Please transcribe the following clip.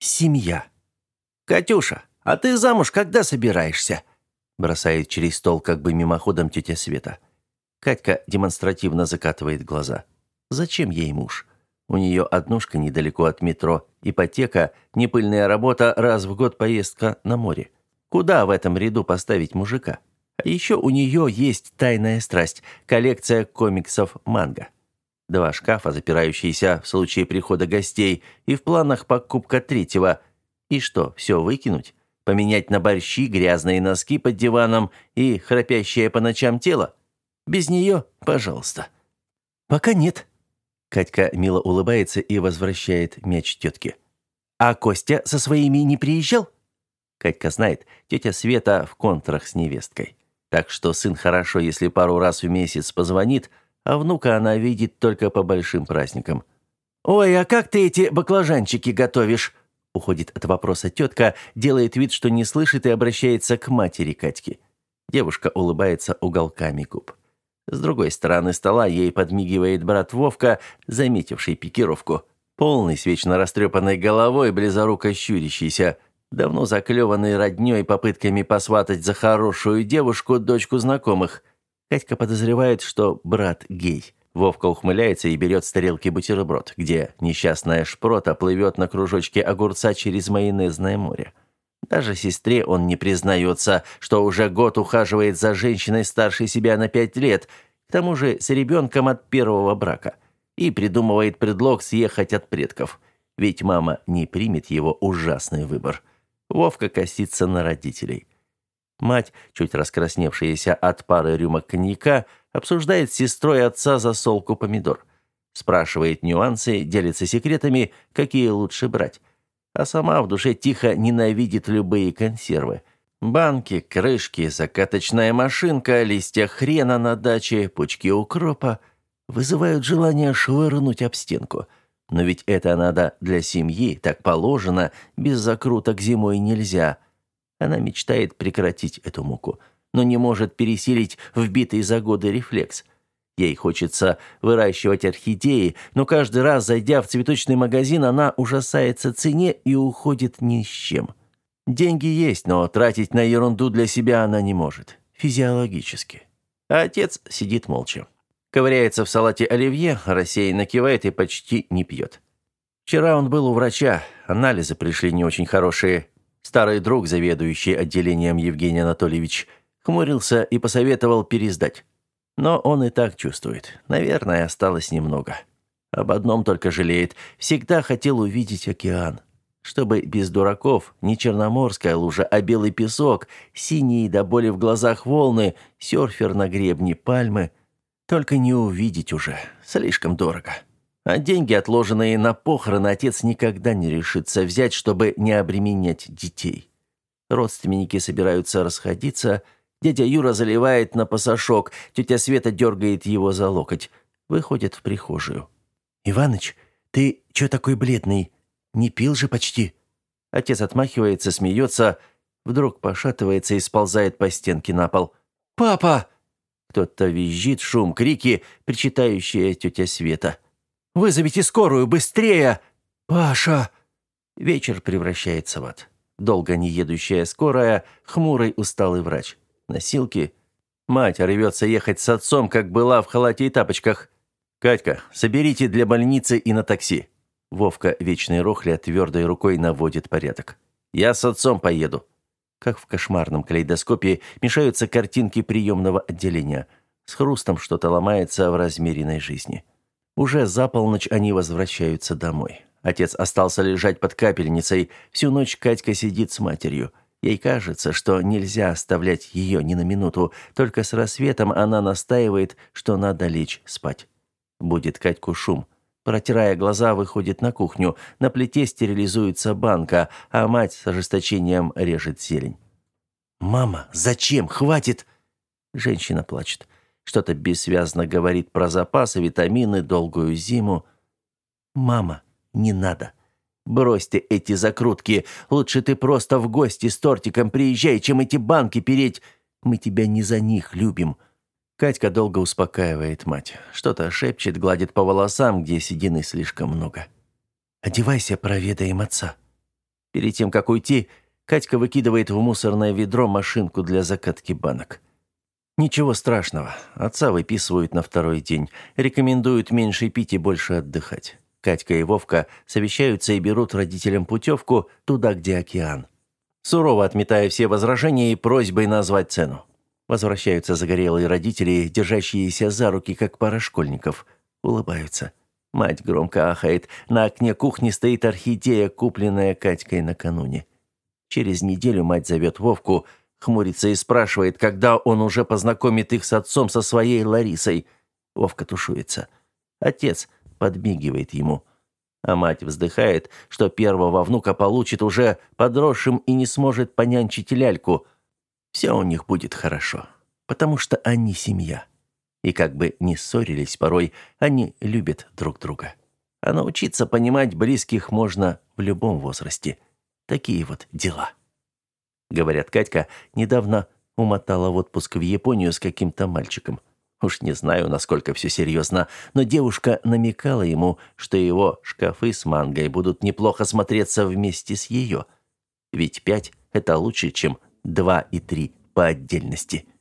Семья. «Катюша, а ты замуж когда собираешься?» Бросает через стол как бы мимоходом тетя Света. Катька демонстративно закатывает глаза. Зачем ей муж? У нее однушка недалеко от метро, ипотека, непыльная работа, раз в год поездка на море. Куда в этом ряду поставить мужика? А еще у нее есть тайная страсть – коллекция комиксов манго. 2 шкафа, запирающиеся в случае прихода гостей, и в планах покупка 3-го. И что, все выкинуть? Поменять на борщи, грязные носки под диваном и храпящее по ночам тело? Без нее, пожалуйста. «Пока нет». Катька мило улыбается и возвращает мяч тетке. «А Костя со своими не приезжал?» Катька знает, тетя Света в контрах с невесткой. Так что сын хорошо, если пару раз в месяц позвонит, а внука она видит только по большим праздникам. «Ой, а как ты эти баклажанчики готовишь?» Уходит от вопроса тетка, делает вид, что не слышит, и обращается к матери Катьки. Девушка улыбается уголками губ. С другой стороны стола ей подмигивает брат Вовка, заметивший пикировку. Полный, с вечно растрепанной головой, близоруко щурящийся, давно заклеванный роднёй попытками посватать за хорошую девушку дочку знакомых. Катька подозревает, что брат гей. Вовка ухмыляется и берет с тарелки бутерброд, где несчастная шпрота плывет на кружочке огурца через майонезное море. Даже сестре он не признается, что уже год ухаживает за женщиной старше себя на 5 лет, к тому же с ребенком от первого брака, и придумывает предлог съехать от предков, ведь мама не примет его ужасный выбор. Вовка косится на родителей. Мать, чуть раскрасневшаяся от пары рюмок коньяка, обсуждает с сестрой отца засолку помидор. Спрашивает нюансы, делится секретами, какие лучше брать. А сама в душе тихо ненавидит любые консервы. Банки, крышки, закаточная машинка, листья хрена на даче, пучки укропа вызывают желание швырнуть об стенку. Но ведь это надо для семьи, так положено, без закруток зимой нельзя. Она мечтает прекратить эту муку, но не может пересилить вбитый за годы рефлекс. Ей хочется выращивать орхидеи, но каждый раз, зайдя в цветочный магазин, она ужасается цене и уходит ни с чем. Деньги есть, но тратить на ерунду для себя она не может. Физиологически. А отец сидит молча. Ковыряется в салате оливье, рассеянно кивает и почти не пьет. Вчера он был у врача, анализы пришли не очень хорошие. Старый друг, заведующий отделением Евгений Анатольевич, хмурился и посоветовал пересдать. Но он и так чувствует. Наверное, осталось немного. Об одном только жалеет. Всегда хотел увидеть океан. Чтобы без дураков, не черноморская лужа, а белый песок, синие до боли в глазах волны, серфер на гребне пальмы. Только не увидеть уже. Слишком дорого. А деньги, отложенные на похороны, отец никогда не решится взять, чтобы не обременять детей. Родственники собираются расходиться. Дядя Юра заливает на пасашок, тетя Света дергает его за локоть. Выходит в прихожую. «Иваныч, ты чё такой бледный? Не пил же почти?» Отец отмахивается, смеется, вдруг пошатывается и сползает по стенке на пол. «Папа!» Кто-то визжит, шум, крики, причитающая тетя Света. «Вызовите скорую, быстрее!» «Паша!» Вечер превращается в ад. Долго не едущая скорая, хмурый усталый врач. Носилки. Мать рвется ехать с отцом, как была в халате и тапочках. «Катька, соберите для больницы и на такси». Вовка, вечный рохля, твердой рукой наводит порядок. «Я с отцом поеду». Как в кошмарном калейдоскопе мешаются картинки приемного отделения. С хрустом что-то ломается в размеренной жизни. Уже за полночь они возвращаются домой. Отец остался лежать под капельницей. Всю ночь Катька сидит с матерью. Ей кажется, что нельзя оставлять ее ни на минуту. Только с рассветом она настаивает, что надо лечь спать. Будет Катьку шум. Протирая глаза, выходит на кухню. На плите стерилизуется банка, а мать с ожесточением режет зелень. «Мама, зачем? Хватит!» Женщина плачет. Что-то бессвязно говорит про запасы, витамины, долгую зиму. «Мама, не надо. Брось ты эти закрутки. Лучше ты просто в гости с тортиком приезжай, чем эти банки переть. Мы тебя не за них любим». Катька долго успокаивает мать. Что-то шепчет, гладит по волосам, где седины слишком много. «Одевайся, проведаем отца». Перед тем, как уйти, Катька выкидывает в мусорное ведро машинку для закатки банок. Ничего страшного. Отца выписывают на второй день. Рекомендуют меньше пить и больше отдыхать. Катька и Вовка совещаются и берут родителям путевку туда, где океан. Сурово отметая все возражения и просьбой назвать цену. Возвращаются загорелые родители, держащиеся за руки, как пара школьников. Улыбаются. Мать громко ахает. На окне кухни стоит орхидея, купленная Катькой накануне. Через неделю мать зовет Вовку, хмурится и спрашивает, когда он уже познакомит их с отцом со своей Ларисой. Вовка тушуется. Отец подмигивает ему. А мать вздыхает, что первого внука получит уже подросшим и не сможет понянчить ляльку. Все у них будет хорошо, потому что они семья. И как бы ни ссорились порой, они любят друг друга. А научиться понимать близких можно в любом возрасте. Такие вот дела. Говорят, Катька недавно умотала в отпуск в Японию с каким-то мальчиком. Уж не знаю, насколько все серьезно, но девушка намекала ему, что его шкафы с мангой будут неплохо смотреться вместе с ее. Ведь 5 – это лучше, чем 2 и 3 по отдельности.